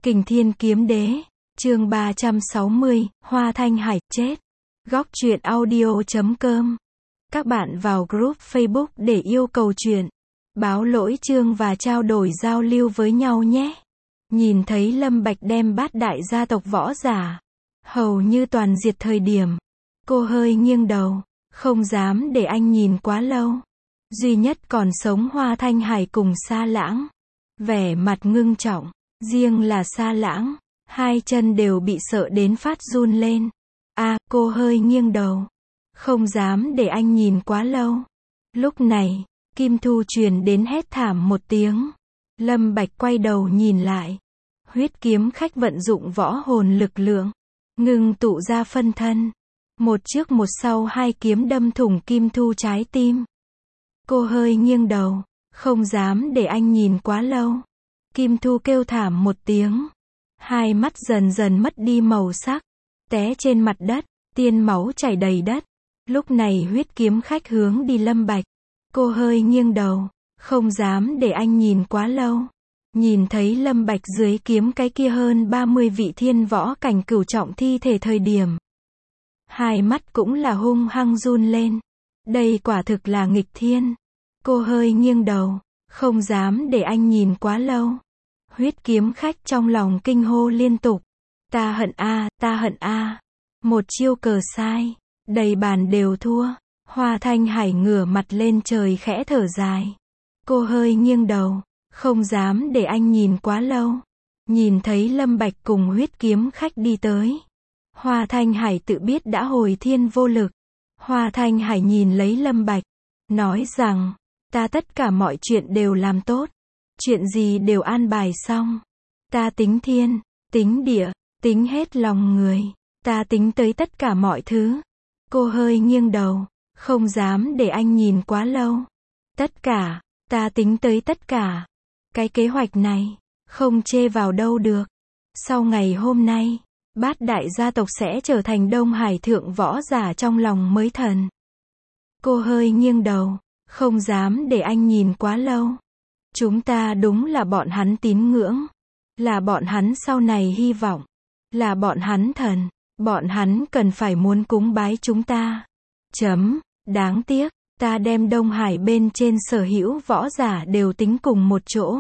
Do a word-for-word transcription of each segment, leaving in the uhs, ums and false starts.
Kình Thiên Kiếm Đế, chương ba trăm sáu mươi, Hoa Thanh Hải, chết. Góc truyện audio chấm com. Các bạn vào group Facebook để yêu cầu truyện, báo lỗi chương và trao đổi giao lưu với nhau nhé. Nhìn thấy Lâm Bạch đem bát đại gia tộc võ giả, hầu như toàn diệt thời điểm, cô hơi nghiêng đầu, không dám để anh nhìn quá lâu. Duy nhất còn sống Hoa Thanh Hải cùng Sa Lãng, vẻ mặt ngưng trọng, riêng là Sa Lãng, hai chân đều bị sợ đến phát run lên. A, à, cô hơi nghiêng đầu, không dám để anh nhìn quá lâu. Lúc này, Kim Thu truyền đến hét thảm một tiếng. Lâm Bạch quay đầu nhìn lại. Huyết kiếm khách vận dụng võ hồn lực lượng, ngưng tụ ra phân thân. Một trước một sau hai kiếm đâm thủng Kim Thu trái tim. Cô hơi nghiêng đầu, không dám để anh nhìn quá lâu. Kim Thu kêu thảm một tiếng. Hai mắt dần dần mất đi màu sắc, té trên mặt đất, tiên máu chảy đầy đất. Lúc này huyết kiếm khách hướng đi Lâm Bạch. Cô hơi nghiêng đầu, không dám để anh nhìn quá lâu. Nhìn thấy Lâm Bạch dưới kiếm cái kia hơn ba mươi vị thiên võ cảnh cửu trọng thi thể thời điểm, hai mắt cũng là hung hăng run lên. Đây quả thực là nghịch thiên. Cô hơi nghiêng đầu, không dám để anh nhìn quá lâu. Huyết kiếm khách trong lòng kinh hô liên tục. Ta hận a, ta hận a. Một chiêu cờ sai, đầy bàn đều thua. Hoa Thanh Hải ngửa mặt lên trời khẽ thở dài. Cô hơi nghiêng đầu, không dám để anh nhìn quá lâu. Nhìn thấy Lâm Bạch cùng huyết kiếm khách đi tới. Hoa Thanh Hải tự biết đã hồi thiên vô lực. Hoa Thanh Hải nhìn lấy Lâm Bạch, nói rằng, ta tất cả mọi chuyện đều làm tốt. Chuyện gì đều an bài xong. Ta tính thiên, tính địa, tính hết lòng người. Ta tính tới tất cả mọi thứ. Cô hơi nghiêng đầu, không dám để anh nhìn quá lâu. Tất cả, ta tính tới tất cả. Cái kế hoạch này, không chê vào đâu được. Sau ngày hôm nay, bát đại gia tộc sẽ trở thành Đông Hải thượng võ giả trong lòng mới thần. Cô hơi nghiêng đầu, không dám để anh nhìn quá lâu. Chúng ta đúng là bọn hắn tín ngưỡng. Là bọn hắn sau này hy vọng. Là bọn hắn thần. Bọn hắn cần phải muốn cúng bái chúng ta. Chấm. Đáng tiếc, ta đem Đông Hải bên trên sở hữu võ giả đều tính cùng một chỗ.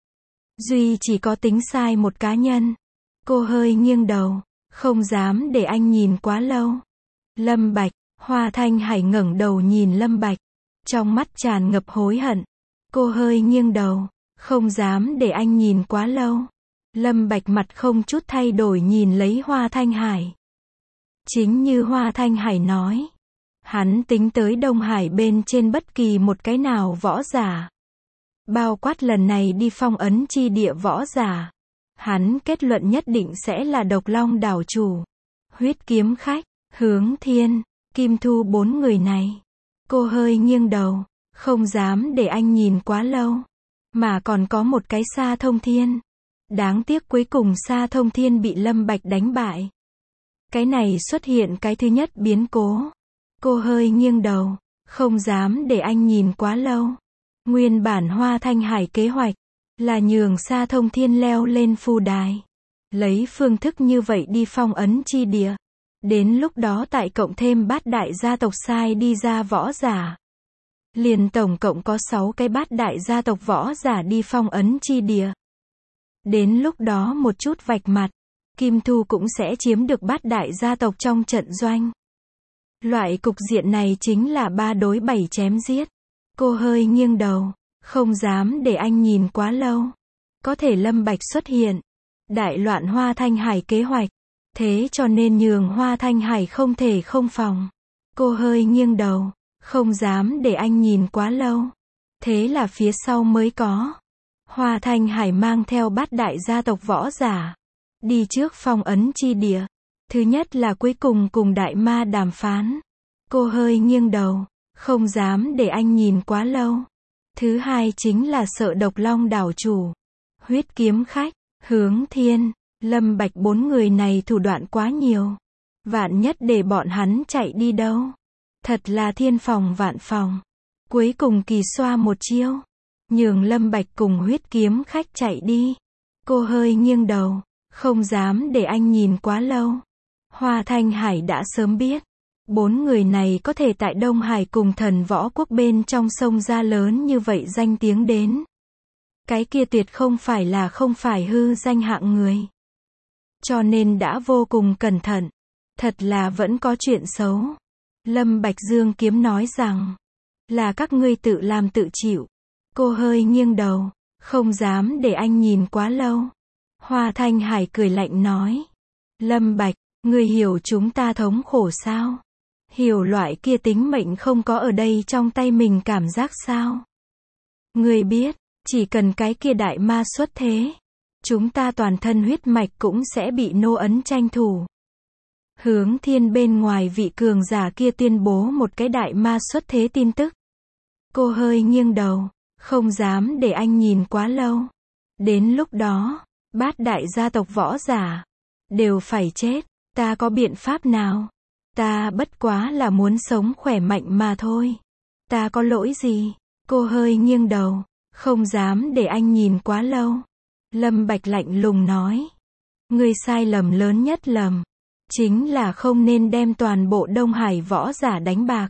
Duy chỉ có tính sai một cá nhân. Cô hơi nghiêng đầu, không dám để anh nhìn quá lâu. Lâm Bạch. Hoa Thanh Hải ngẩng đầu nhìn Lâm Bạch, trong mắt tràn ngập hối hận. Cô hơi nghiêng đầu, không dám để anh nhìn quá lâu. Lâm Bạch mặt không chút thay đổi nhìn lấy Hoa Thanh Hải. Chính như Hoa Thanh Hải nói, hắn tính tới Đông Hải bên trên bất kỳ một cái nào võ giả. Bao quát lần này đi phong ấn chi địa võ giả. Hắn kết luận nhất định sẽ là Độc Long đảo chủ, huyết kiếm khách, hướng thiên, Kim Thu bốn người này. Cô hơi nghiêng đầu, không dám để anh nhìn quá lâu. Mà còn có một cái Sa Thông Thiên. Đáng tiếc cuối cùng Sa Thông Thiên bị Lâm Bạch đánh bại. Cái này xuất hiện cái thứ nhất biến cố. Cô hơi nghiêng đầu, không dám để anh nhìn quá lâu. Nguyên bản Hoa Thanh Hải kế hoạch là nhường Sa Thông Thiên leo lên phù đài, lấy phương thức như vậy đi phong ấn chi địa. Đến lúc đó tại cộng thêm bát đại gia tộc sai đi ra võ giả, liền tổng cộng có sáu cái bát đại gia tộc võ giả đi phong ấn chi địa. Đến lúc đó một chút vạch mặt, Kim Thu cũng sẽ chiếm được bát đại gia tộc trong trận doanh. Loại cục diện này chính là ba đối bảy chém giết. Cô hơi nghiêng đầu, không dám để anh nhìn quá lâu. Có thể Lâm Bạch xuất hiện, đại loạn Hoa Thanh Hải kế hoạch. Thế cho nên nhường Hoa Thanh Hải không thể không phòng. Cô hơi nghiêng đầu, không dám để anh nhìn quá lâu. Thế là phía sau mới có. Hoa Thanh Hải mang theo bát đại gia tộc võ giả, đi trước phong ấn chi địa. Thứ nhất là cuối cùng cùng đại ma đàm phán. Cô hơi nghiêng đầu, không dám để anh nhìn quá lâu. Thứ hai chính là sợ Độc Long đảo chủ, huyết kiếm khách, hướng thiên, Lâm Bạch bốn người này thủ đoạn quá nhiều. Vạn nhất để bọn hắn chạy đi đâu. Thật là thiên phòng vạn phòng. Cuối cùng kỳ xoa một chiêu, nhường Lâm Bạch cùng huyết kiếm khách chạy đi. Cô hơi nghiêng đầu, Không dám để anh nhìn quá lâu. Hoa Thanh Hải đã sớm biết. Bốn người này có thể tại Đông Hải cùng thần võ quốc bên trong sông ra lớn như vậy danh tiếng đến. Cái kia tuyệt không phải là không phải hư danh hạng người. Cho nên đã vô cùng cẩn thận. Thật là vẫn có chuyện xấu. Lâm Bạch Dương Kiếm nói rằng, là các ngươi tự làm tự chịu. Cô hơi nghiêng đầu, không dám để anh nhìn quá lâu. Hoa Thanh Hải cười lạnh nói, Lâm Bạch, ngươi hiểu chúng ta thống khổ sao? Hiểu loại kia tính mệnh không có ở đây trong tay mình cảm giác sao? Ngươi biết, chỉ cần cái kia đại ma xuất thế, chúng ta toàn thân huyết mạch cũng sẽ bị nô ấn tranh thủ. Hướng Thiên bên ngoài vị cường giả kia tuyên bố một cái đại ma xuất thế tin tức. Cô hơi nghiêng đầu, không dám để anh nhìn quá lâu. Đến lúc đó, bát đại gia tộc võ giả đều phải chết, ta có biện pháp nào? Ta bất quá là muốn sống khỏe mạnh mà thôi. Ta có lỗi gì? Cô hơi nghiêng đầu, không dám để anh nhìn quá lâu. Lâm Bạch lạnh lùng nói, ngươi sai lầm lớn nhất lầm chính là không nên đem toàn bộ Đông Hải võ giả đánh bạc,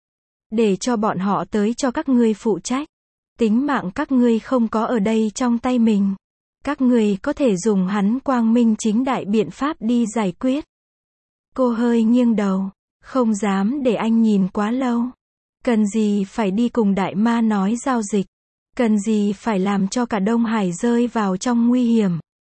để cho bọn họ tới cho các ngươi phụ trách. Tính mạng các ngươi không có ở đây trong tay mình. Các ngươi có thể dùng hắn quang minh chính đại biện pháp đi giải quyết. Cô hơi nghiêng đầu, không dám để anh nhìn quá lâu. Cần gì phải đi cùng đại ma nói giao dịch? Cần gì phải làm cho cả Đông Hải rơi vào trong nguy hiểm?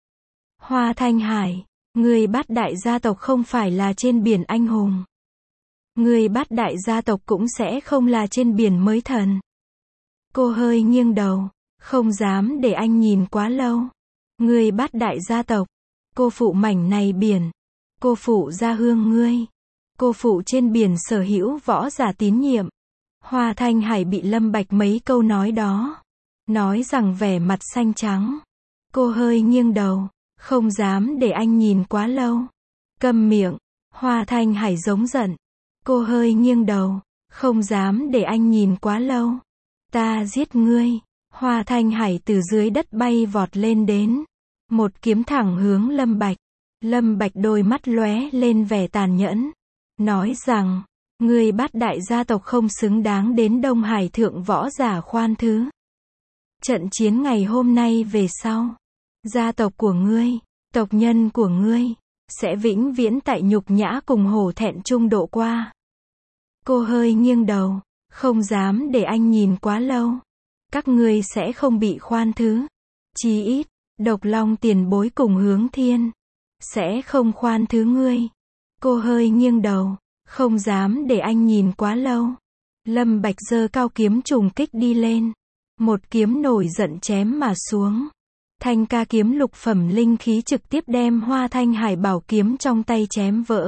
Hoa Thanh Hải, người bát đại gia tộc không phải là trên biển anh hùng. Người bát đại gia tộc cũng sẽ không là trên biển mới thần. Cô hơi nghiêng đầu, không dám để anh nhìn quá lâu. Người bát đại gia tộc, cô phụ mảnh này biển. Cô phụ gia hương ngươi. Cô phụ trên biển sở hữu võ giả tín nhiệm. Hoa Thanh Hải bị Lâm Bạch mấy câu nói đó nói rằng vẻ mặt xanh trắng. Cô hơi nghiêng đầu, không dám để anh nhìn quá lâu. Câm miệng. Hoa Thanh Hải giống giận. Cô hơi nghiêng đầu, không dám để anh nhìn quá lâu. Ta giết ngươi. Hoa Thanh Hải từ dưới đất bay vọt lên đến. Một kiếm thẳng hướng Lâm Bạch. Lâm Bạch đôi mắt lóe lên vẻ tàn nhẫn. Nói rằng, ngươi bát đại gia tộc không xứng đáng đến Đông Hải thượng võ giả khoan thứ. Trận chiến ngày hôm nay về sau, gia tộc của ngươi, tộc nhân của ngươi, sẽ vĩnh viễn tại nhục nhã cùng hổ thẹn chung độ qua. Cô hơi nghiêng đầu, không dám để anh nhìn quá lâu. Các ngươi sẽ không bị khoan thứ. Chí ít, Độc Long tiền bối cùng Hướng Thiên sẽ không khoan thứ ngươi. Cô hơi nghiêng đầu, không dám để anh nhìn quá lâu. Lâm Bạch giơ cao kiếm trùng kích đi lên. Một kiếm nổi giận chém mà xuống. Thanh ca kiếm lục phẩm linh khí trực tiếp đem Hoa Thanh Hải bảo kiếm trong tay chém vỡ.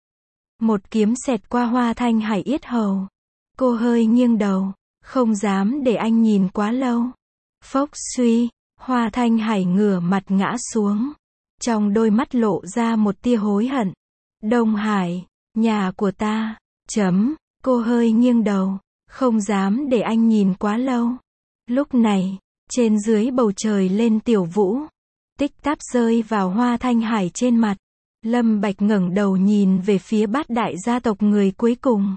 Một kiếm xẹt qua Hoa Thanh Hải yết hầu. Cô hơi nghiêng đầu, không dám để anh nhìn quá lâu. Phốc suy, Hoa Thanh Hải ngửa mặt ngã xuống. Trong đôi mắt lộ ra một tia hối hận. Đông Hải, nhà của ta, chấm, cô hơi nghiêng đầu, không dám để anh nhìn quá lâu. Lúc này, trên dưới bầu trời lên tiểu vũ. Tích táp rơi vào Hoa Thanh Hải trên mặt. Lâm Bạch ngẩng đầu nhìn về phía bát đại gia tộc người cuối cùng.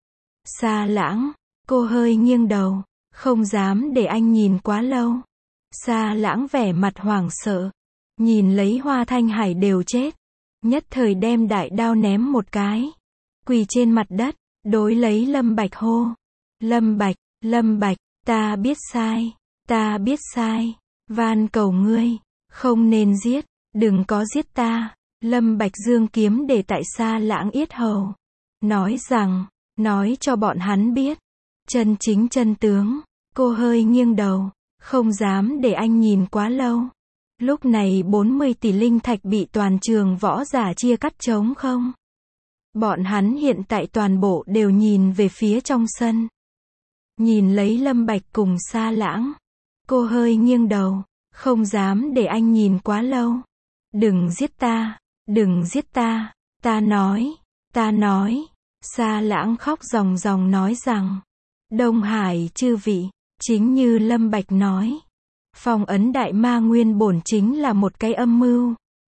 Sa Lãng, cô hơi nghiêng đầu, không dám để anh nhìn quá lâu. Sa Lãng vẻ mặt hoảng sợ, nhìn lấy Hoa Thanh Hải đều chết, nhất thời đem đại đao ném một cái, quỳ trên mặt đất, đối lấy Lâm Bạch hô. Lâm Bạch, Lâm Bạch, ta biết sai, ta biết sai, van cầu ngươi, không nên giết, đừng có giết ta. Lâm Bạch dương kiếm để tại Sa Lãng yết hầu, nói rằng, nói cho bọn hắn biết, chân chính chân tướng. Cô hơi nghiêng đầu, không dám để anh nhìn quá lâu. Lúc này bốn mươi tỷ linh thạch bị toàn trường võ giả chia cắt trống không. Bọn hắn hiện tại toàn bộ đều nhìn về phía trong sân. Nhìn lấy Lâm Bạch cùng Sa Lãng. Cô hơi nghiêng đầu, không dám để anh nhìn quá lâu. Đừng giết ta, đừng giết ta, ta nói, ta nói. Sa Lãng khóc ròng ròng nói rằng, Đông Hải chư vị, chính như Lâm Bạch nói, phong ấn đại ma nguyên bổn chính là một cái âm mưu.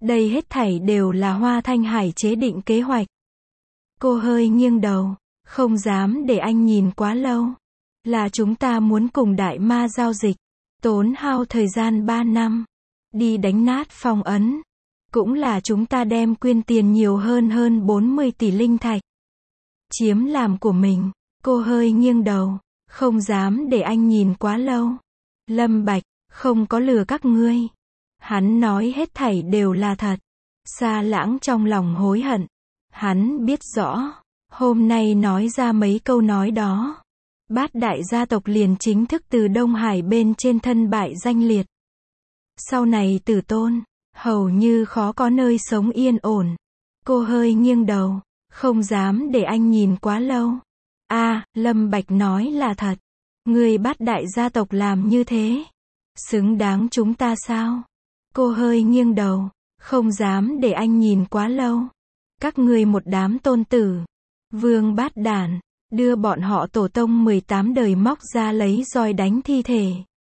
Đây hết thảy đều là Hoa Thanh Hải chế định kế hoạch. Cô hơi nghiêng đầu, không dám để anh nhìn quá lâu. Là chúng ta muốn cùng đại ma giao dịch, tốn hao thời gian ba năm, đi đánh nát phong ấn. Cũng là chúng ta đem quyên tiền nhiều hơn hơn bốn mươi tỷ linh thạch. Chiếm làm của mình, cô hơi nghiêng đầu, không dám để anh nhìn quá lâu. Lâm Bạch, không có lừa các ngươi. Hắn nói hết thảy đều là thật. Sa Lãng trong lòng hối hận. Hắn biết rõ, hôm nay nói ra mấy câu nói đó, Bát đại gia tộc liền chính thức từ Đông Hải bên trên thân bại danh liệt. Sau này Tử Tôn, hầu như khó có nơi sống yên ổn. Cô hơi nghiêng đầu, không dám để anh nhìn quá lâu. A, Lâm Bạch nói là thật. Người Bát đại gia tộc làm như thế, xứng đáng chúng ta sao? Cô hơi nghiêng đầu, không dám để anh nhìn quá lâu. Các ngươi một đám tôn tử, vương bát đản, đưa bọn họ tổ tông mười tám đời móc ra lấy roi đánh thi thể.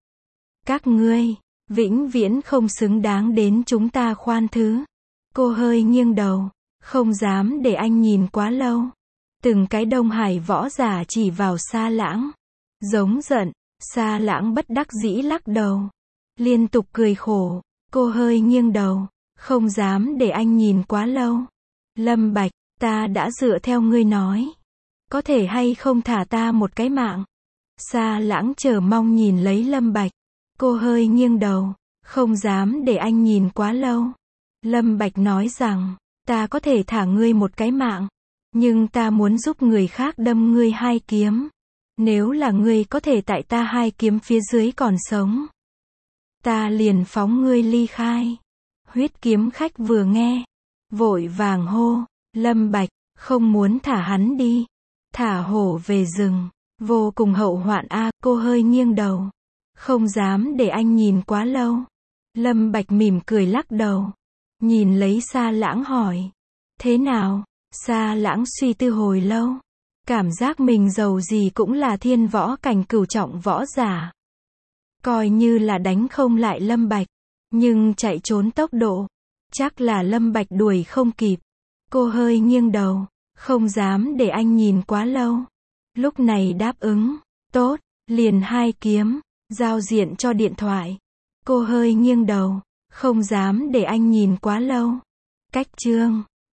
Các ngươi, vĩnh viễn không xứng đáng đến chúng ta khoan thứ. Cô hơi nghiêng đầu, không dám để anh nhìn quá lâu. Từng cái Đông Hải võ giả chỉ vào Sa Lãng, giống giận. Sa Lãng bất đắc dĩ lắc đầu, liên tục cười khổ. Cô hơi nghiêng đầu, không dám để anh nhìn quá lâu. Lâm Bạch, ta đã dựa theo ngươi nói, có thể hay không thả ta một cái mạng? Sa Lãng chờ mong nhìn lấy Lâm Bạch. Cô hơi nghiêng đầu, không dám để anh nhìn quá lâu. Lâm Bạch nói rằng, ta có thể thả ngươi một cái mạng, nhưng ta muốn giúp người khác đâm ngươi hai kiếm. Nếu là ngươi có thể tại ta hai kiếm phía dưới còn sống, ta liền phóng ngươi ly khai. Huyết kiếm khách vừa nghe, vội vàng hô, Lâm Bạch, không muốn thả hắn đi. Thả hổ về rừng, vô cùng hậu hoạn a. Cô hơi nghiêng đầu, không dám để anh nhìn quá lâu. Lâm Bạch mỉm cười lắc đầu, nhìn lấy Sa Lãng hỏi, thế nào? Sa Lãng suy tư hồi lâu, cảm giác mình giàu gì cũng là thiên võ cảnh cửu trọng võ giả. Coi như là đánh không lại Lâm Bạch, nhưng chạy trốn tốc độ, chắc là Lâm Bạch đuổi không kịp. Cô hơi nghiêng đầu, không dám để anh nhìn quá lâu. Lúc này đáp ứng, tốt, liền hai kiếm, giao diện cho điện thoại. Cô hơi nghiêng đầu, không dám để anh nhìn quá lâu. Cách chương